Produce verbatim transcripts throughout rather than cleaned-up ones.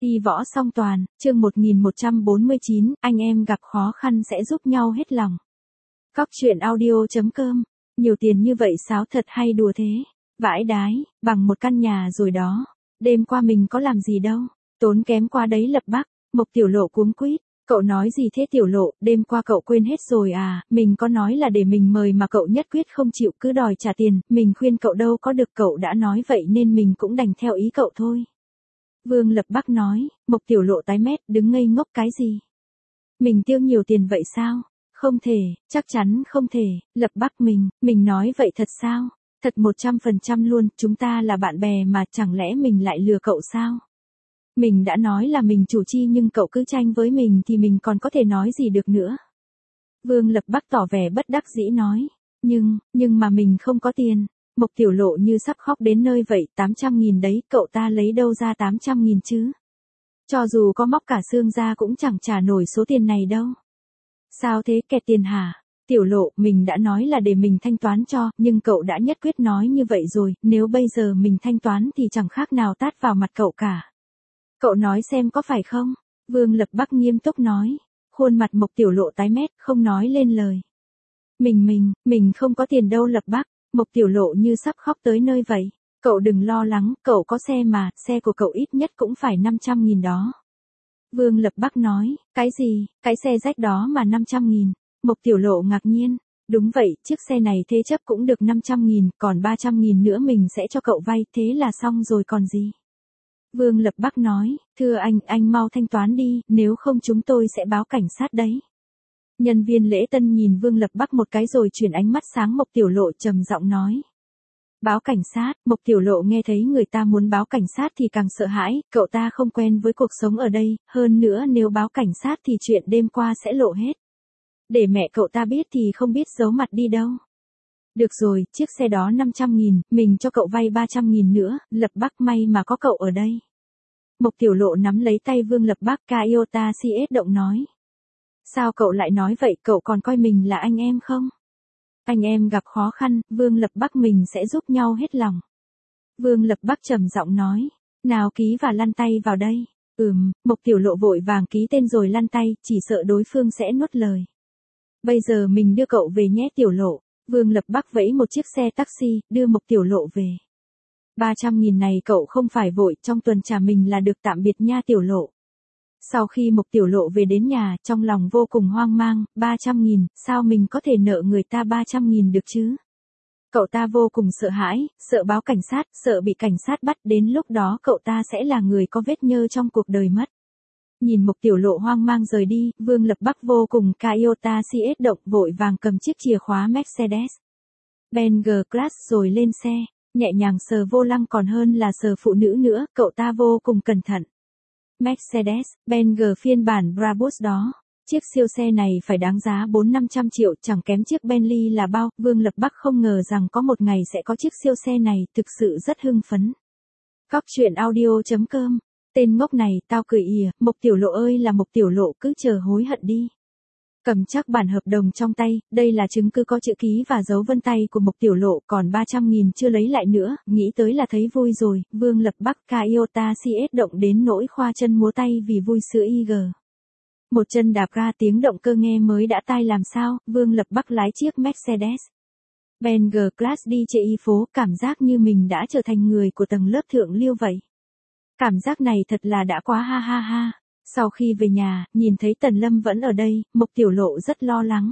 Y võ song toàn, chương một nghìn một trăm bốn mươi chín, anh em gặp khó khăn sẽ giúp nhau hết lòng. Cóc truyện audio chấm com, nhiều tiền như vậy sáo thật hay đùa thế? Vãi đái, bằng một căn nhà rồi đó. Đêm qua mình có làm gì đâu, tốn kém qua đấy Lập Bắc. Mộc Tiểu Lộ cuống quýt, cậu nói gì thế Tiểu Lộ, đêm qua cậu quên hết rồi à, mình có nói là để mình mời mà cậu nhất quyết không chịu cứ đòi trả tiền, mình khuyên cậu đâu có được, cậu đã nói vậy nên mình cũng đành theo ý cậu thôi. Vương Lập Bắc nói. Mộc Tiểu Lộ tái mét, đứng ngây ngốc cái gì? Mình tiêu nhiều tiền vậy sao? Không thể, chắc chắn không thể. Lập Bắc mình, mình nói vậy thật sao? Thật một trăm phần trăm luôn, chúng ta là bạn bè mà, chẳng lẽ mình lại lừa cậu sao? Mình đã nói là mình chủ chi nhưng cậu cứ tranh với mình thì mình còn có thể nói gì được nữa. Vương Lập Bắc tỏ vẻ bất đắc dĩ nói. Nhưng, nhưng mà mình không có tiền. Mộc Tiểu Lộ như sắp khóc đến nơi vậy, tám trăm nghìn đấy, cậu ta lấy đâu ra tám trăm nghìn chứ? Cho dù có móc cả xương ra cũng chẳng trả nổi số tiền này đâu. Sao thế, kẹt tiền hả? Tiểu Lộ, mình đã nói là để mình thanh toán cho, nhưng cậu đã nhất quyết nói như vậy rồi, nếu bây giờ mình thanh toán thì chẳng khác nào tát vào mặt cậu cả. Cậu nói xem có phải không? Vương Lập Bắc nghiêm túc nói. Khuôn mặt Mộc Tiểu Lộ tái mét, không nói lên lời. Mình mình, mình không có tiền đâu Lập Bắc. Mộc Tiểu Lộ như sắp khóc tới nơi vậy. Cậu đừng lo lắng, cậu có xe mà, xe của cậu ít nhất cũng phải năm trăm nghìn đó. Vương Lập Bắc nói. Cái gì, cái xe rách đó mà năm trăm nghìn? Mộc Tiểu Lộ ngạc nhiên. Đúng vậy, chiếc xe này thế chấp cũng được năm trăm nghìn, còn ba trăm nghìn nữa mình sẽ cho cậu vay, thế là xong rồi còn gì. Vương Lập Bắc nói. Thưa anh, anh mau thanh toán đi, nếu không chúng tôi sẽ báo cảnh sát đấy. Nhân viên lễ tân nhìn Vương Lập Bắc một cái rồi chuyển ánh mắt sáng Mộc Tiểu Lộ trầm giọng nói. Báo cảnh sát. Mộc Tiểu Lộ nghe thấy người ta muốn báo cảnh sát thì càng sợ hãi, cậu ta không quen với cuộc sống ở đây, hơn nữa nếu báo cảnh sát thì chuyện đêm qua sẽ lộ hết. Để mẹ cậu ta biết thì không biết giấu mặt đi đâu. Được rồi, chiếc xe đó năm trăm nghìn, mình cho cậu vay ba trăm nghìn nữa, Lập Bắc may mà có cậu ở đây. Mộc Tiểu Lộ nắm lấy tay Vương Lập Bắc, Kaiota si ết động nói. Sao cậu lại nói vậy, cậu còn coi mình là anh em không? Anh em gặp khó khăn, Vương Lập Bắc mình sẽ giúp nhau hết lòng. Vương Lập Bắc trầm giọng nói. Nào ký và lăn tay vào đây. Ừm, Mộc Tiểu Lộ vội vàng ký tên rồi lăn tay, chỉ sợ đối phương sẽ nuốt lời. Bây giờ mình đưa cậu về nhé Tiểu Lộ. Vương Lập Bắc vẫy một chiếc xe taxi, đưa Mộc Tiểu Lộ về. ba trăm nghìn này cậu không phải vội, trong tuần trả mình là được, tạm biệt nha Tiểu Lộ. Sau khi Mộc Tiểu Lộ về đến nhà, trong lòng vô cùng hoang mang, ba trăm nghìn, sao mình có thể nợ người ta ba trăm nghìn được chứ? Cậu ta vô cùng sợ hãi, sợ báo cảnh sát, sợ bị cảnh sát bắt, đến lúc đó cậu ta sẽ là người có vết nhơ trong cuộc đời mất. Nhìn Mộc Tiểu Lộ hoang mang rời đi, Vương Lập Bắc vô cùng Kaiota si ết động, vội vàng cầm chiếc chìa khóa Mercedes Benz G-Class rồi lên xe, nhẹ nhàng sờ vô lăng còn hơn là sờ phụ nữ nữa, cậu ta vô cùng cẩn thận. Mercedes Benz G phiên bản Brabus đó, chiếc siêu xe này phải đáng giá bốn năm trăm triệu, chẳng kém chiếc Bentley là bao. Vương Lập Bắc không ngờ rằng có một ngày sẽ có chiếc siêu xe này, thực sự rất hưng phấn. Cóc truyện audio chấm com. Tên ngốc này, tao cười ỉa, Mộc Tiểu Lộ ơi là Mộc Tiểu Lộ, cứ chờ hối hận đi. Cầm chắc bản hợp đồng trong tay, đây là chứng cứ có chữ ký và dấu vân tay của Mộc Tiểu Lộ, còn ba trăm nghìn chưa lấy lại nữa, nghĩ tới là thấy vui rồi. Vương Lập Bắc Kaiota si ết động đến nỗi khoa chân múa tay vì vui sữa i giê. Một chân đạp ra, tiếng động cơ nghe mới đã tai làm sao. Vương Lập Bắc lái chiếc Mercedes Benz G-Class đi trên y phố, cảm giác như mình đã trở thành người của tầng lớp thượng lưu vậy. Cảm giác này thật là đã quá ha ha ha. Sau khi về nhà, nhìn thấy Tần Lâm vẫn ở đây, Mộc Tiểu Lộ rất lo lắng.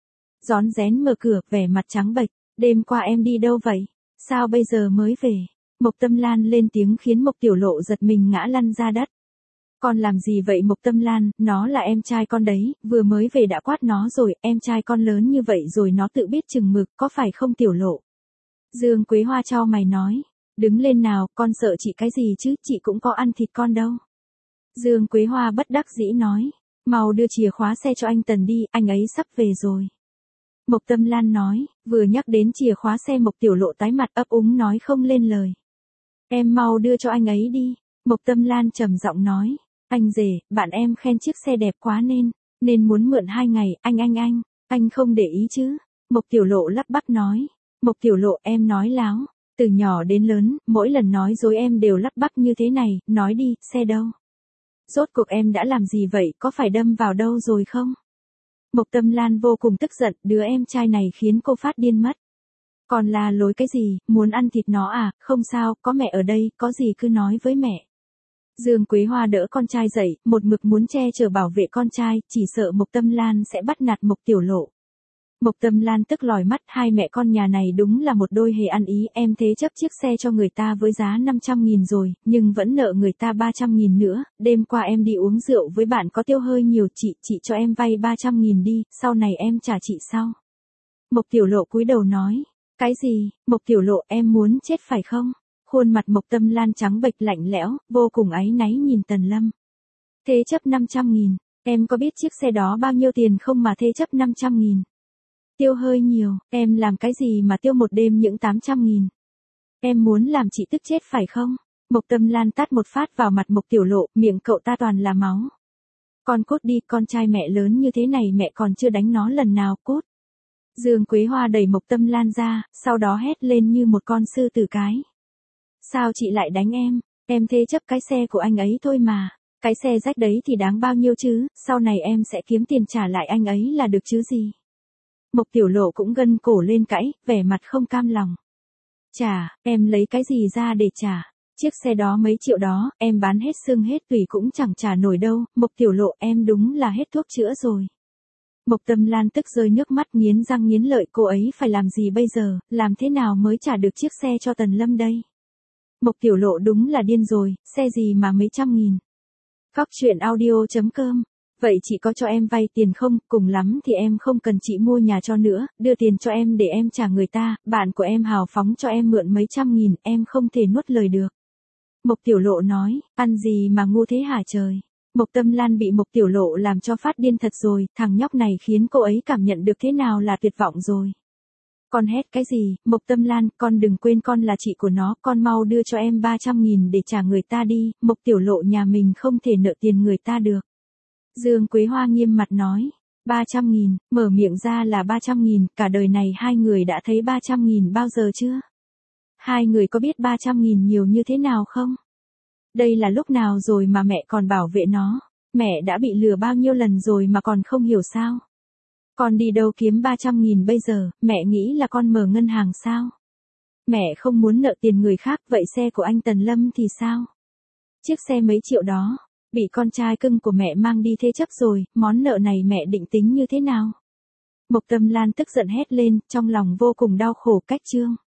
Rón rén mở cửa, vẻ mặt trắng bệch. Đêm qua em đi đâu vậy? Sao bây giờ mới về? Mộc Tâm Lan lên tiếng khiến Mộc Tiểu Lộ giật mình ngã lăn ra đất. Con làm gì vậy Mộc Tâm Lan, nó là em trai con đấy, vừa mới về đã quát nó rồi, em trai con lớn như vậy rồi nó tự biết chừng mực, có phải không Tiểu Lộ? Dương Quế Hoa chau mày nói. Đứng lên nào, con sợ chị cái gì chứ, chị cũng có ăn thịt con đâu. Dương Quế Hoa bất đắc dĩ nói. Mau đưa chìa khóa xe cho anh Tần đi, anh ấy sắp về rồi. Mộc Tâm Lan nói. Vừa nhắc đến chìa khóa xe Mộc Tiểu Lộ tái mặt ấp úng nói không lên lời. Em mau đưa cho anh ấy đi. Mộc Tâm Lan trầm giọng nói. Anh rể, bạn em khen chiếc xe đẹp quá nên, nên muốn mượn hai ngày, anh anh anh, anh không để ý chứ. Mộc Tiểu Lộ lắp bắp nói. Mộc Tiểu Lộ em nói láo. Từ nhỏ đến lớn, mỗi lần nói dối em đều lắp bắp như thế này, nói đi, xe đâu? Rốt cuộc em đã làm gì vậy, có phải đâm vào đâu rồi không? Mộc Tâm Lan vô cùng tức giận, đứa em trai này khiến cô phát điên mất. Còn là lối cái gì, muốn ăn thịt nó à, không sao, có mẹ ở đây, có gì cứ nói với mẹ. Dương Quế Hoa đỡ con trai dậy, một mực muốn che chở bảo vệ con trai, chỉ sợ Mộc Tâm Lan sẽ bắt nạt Mộc Tiểu Lộ. Mộc Tâm Lan tức lòi mắt, hai mẹ con nhà này đúng là một đôi hề ăn ý, em thế chấp chiếc xe cho người ta với giá năm trăm nghìn rồi, nhưng vẫn nợ người ta ba trăm nghìn nữa, đêm qua em đi uống rượu với bạn có tiêu hơi nhiều, chị, chị cho em vay ba trăm nghìn đi, sau này em trả chị sau. Mộc Tiểu Lộ cúi đầu nói, cái gì, Mộc Tiểu Lộ em muốn chết phải không? Khuôn mặt Mộc Tâm Lan trắng bệch lạnh lẽo, vô cùng áy náy nhìn Tần Lâm. Thế chấp năm trăm nghìn, em có biết chiếc xe đó bao nhiêu tiền không mà thế chấp năm trăm nghìn? Tiêu hơi nhiều, em làm cái gì mà tiêu một đêm những tám trăm nghìn? Em muốn làm chị tức chết phải không? Mộc Tâm Lan tát một phát vào mặt Mộc Tiểu Lộ, miệng cậu ta toàn là máu. Con cút đi, con trai mẹ lớn như thế này mẹ còn chưa đánh nó lần nào, cút. Dương Quế Hoa đẩy Mộc Tâm Lan ra, sau đó hét lên như một con sư tử cái. Sao chị lại đánh em? Em thế chấp cái xe của anh ấy thôi mà. Cái xe rách đấy thì đáng bao nhiêu chứ, sau này em sẽ kiếm tiền trả lại anh ấy là được chứ gì. Mộc Tiểu Lộ cũng gân cổ lên cãi, vẻ mặt không cam lòng. Trả, em lấy cái gì ra để trả? Chiếc xe đó mấy triệu đó, em bán hết xương hết tủy cũng chẳng trả nổi đâu. Mộc Tiểu Lộ em đúng là hết thuốc chữa rồi. Mộc Tâm Lan tức rơi nước mắt, nghiến răng nghiến lợi, cô ấy phải làm gì bây giờ, làm thế nào mới trả được chiếc xe cho Tần Lâm đây? Mộc Tiểu Lộ đúng là điên rồi, xe gì mà mấy trăm nghìn. Cóc truyện audio chấm com. Vậy chị có cho em vay tiền không, cùng lắm thì em không cần chị mua nhà cho nữa, đưa tiền cho em để em trả người ta, bạn của em hào phóng cho em mượn mấy trăm nghìn, em không thể nuốt lời được. Mộc Tiểu Lộ nói, ăn gì mà ngu thế hả trời. Mộc Tâm Lan bị Mộc Tiểu Lộ làm cho phát điên thật rồi, thằng nhóc này khiến cô ấy cảm nhận được thế nào là tuyệt vọng rồi. Con hét cái gì, Mộc Tâm Lan, con đừng quên con là chị của nó, con mau đưa cho em ba trăm nghìn để trả người ta đi, Mộc Tiểu Lộ nhà mình không thể nợ tiền người ta được. Dương Quế Hoa nghiêm mặt nói, ba trăm nghìn, mở miệng ra là ba trăm nghìn, cả đời này hai người đã thấy ba trăm nghìn bao giờ chưa? Hai người có biết ba trăm nghìn nhiều như thế nào không? Đây là lúc nào rồi mà mẹ còn bảo vệ nó, mẹ đã bị lừa bao nhiêu lần rồi mà còn không hiểu sao? Con đi đâu kiếm ba trăm nghìn bây giờ, mẹ nghĩ là con mở ngân hàng sao? Mẹ không muốn nợ tiền người khác, vậy xe của anh Tần Lâm thì sao? Chiếc xe mấy triệu đó, bị con trai cưng của mẹ mang đi thế chấp rồi, món nợ này mẹ định tính như thế nào? Mộc Tâm Lan tức giận hét lên, trong lòng vô cùng đau khổ cách trương.